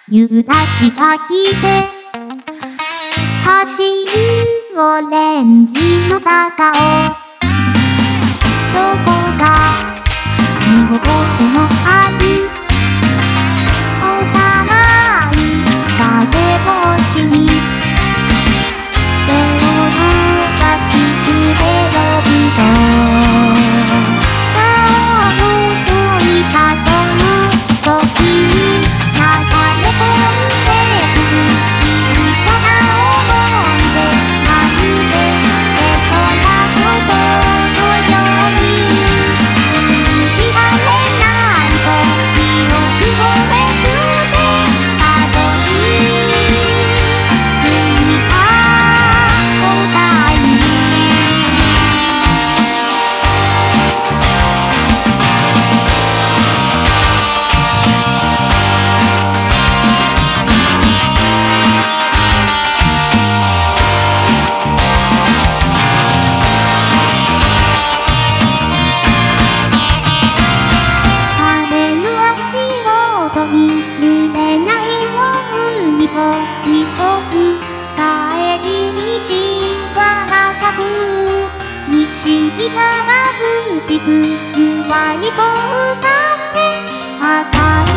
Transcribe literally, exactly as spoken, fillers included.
夕立が来て走るオレンジの坂をどこか見事のある幼い影星に手を伸ばして呼ぶと顔を覗いたその時に流れ込んでくる小さな想い出まるで絵空言のように信じられないと記憶をめくってたどり着いた答えに晴れる足音に濡れない海と急ぐ帰り道は長く西日が眩しくゆわりと浮かんで赤い